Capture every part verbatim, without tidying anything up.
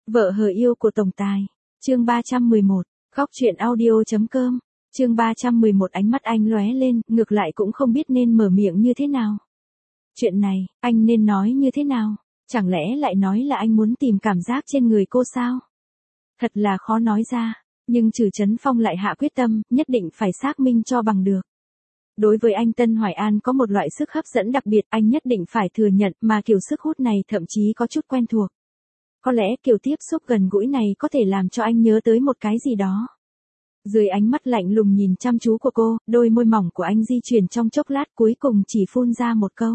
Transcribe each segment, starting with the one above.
Vợ hờ yêu của tổng tài. Chương ba trăm mười một. Khóc chuyện audio.com. Chương ba trăm mười một. Ánh mắt anh lóe lên, ngược lại cũng không biết nên mở miệng như thế nào. Chuyện này, anh nên nói như thế nào? Chẳng lẽ lại nói là anh muốn tìm cảm giác trên người cô sao? Thật là khó nói ra, nhưng Trử Chấn Phong lại hạ quyết tâm, nhất định phải xác minh cho bằng được. Đối với anh Tân Hoài An có một loại sức hấp dẫn đặc biệt, anh nhất định phải thừa nhận, mà kiểu sức hút này thậm chí có chút quen thuộc. Có lẽ kiểu tiếp xúc gần gũi này có thể làm cho anh nhớ tới một cái gì đó. Dưới ánh mắt lạnh lùng nhìn chăm chú của cô, đôi môi mỏng của anh di chuyển trong chốc lát, cuối cùng chỉ phun ra một câu.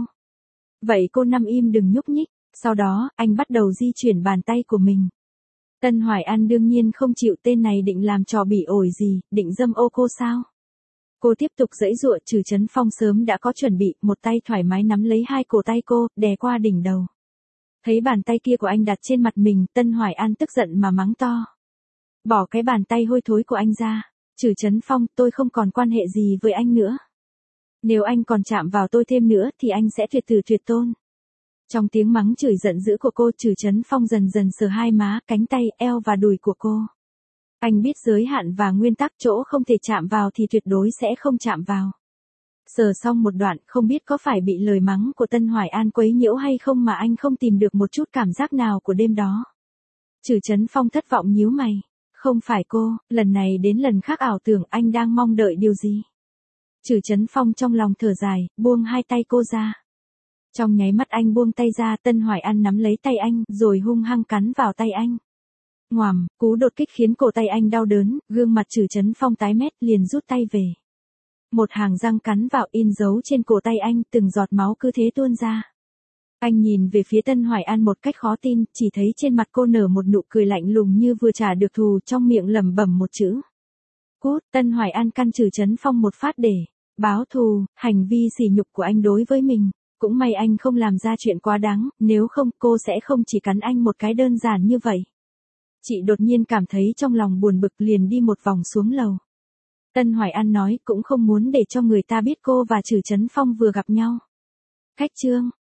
Vậy cô nằm im đừng nhúc nhích. Sau đó, anh bắt đầu di chuyển bàn tay của mình. Tân Hoài An đương nhiên không chịu, tên này định làm trò bỉ ổi gì, định dâm ô cô sao? Cô tiếp tục giãy giụa. Trử Chấn Phong sớm đã có chuẩn bị, một tay thoải mái nắm lấy hai cổ tay cô, đè qua đỉnh đầu. Thấy bàn tay kia của anh đặt trên mặt mình, Tân Hoài An tức giận mà mắng to. Bỏ cái bàn tay hôi thối của anh ra. Trử Chấn Phong, tôi không còn quan hệ gì với anh nữa. Nếu anh còn chạm vào tôi thêm nữa thì anh sẽ tuyệt tử tuyệt tôn. Trong tiếng mắng chửi giận dữ của cô, Trử Chấn Phong dần dần sờ hai má, cánh tay, eo và đùi của cô. Anh biết giới hạn và nguyên tắc, chỗ không thể chạm vào thì tuyệt đối sẽ không chạm vào. Sờ xong một đoạn, không biết có phải bị lời mắng của Tân Hoài An quấy nhiễu hay không mà anh không tìm được một chút cảm giác nào của đêm đó. Trử Chấn Phong thất vọng nhíu mày. Không phải cô, lần này đến lần khác ảo tưởng anh đang mong đợi điều gì. Trử Chấn Phong trong lòng thở dài, buông hai tay cô ra. Trong nháy mắt anh buông tay ra, Tân Hoài An nắm lấy tay anh, rồi hung hăng cắn vào tay anh. Ngoàm, cú đột kích khiến cổ tay anh đau đớn, gương mặt Trử Chấn Phong tái mét, liền rút tay về. Một hàng răng cắn vào, in dấu trên cổ tay anh, từng giọt máu cứ thế tuôn ra. Anh nhìn về phía Tân Hoài An một cách khó tin, chỉ thấy trên mặt cô nở một nụ cười lạnh lùng như vừa trả được thù, trong miệng lẩm bẩm một chữ. Cút. Tân Hoài An căn Trử Chấn Phong một phát để báo thù hành vi sỉ nhục của anh đối với mình. Cũng may anh không làm ra chuyện quá đáng, nếu không cô sẽ không chỉ cắn anh một cái đơn giản như vậy. Chị đột nhiên cảm thấy trong lòng buồn bực, liền đi một vòng xuống lầu. Tân Hoài An nói cũng không muốn để cho người ta biết cô và Trử Chấn Phong vừa gặp nhau. Khách trương,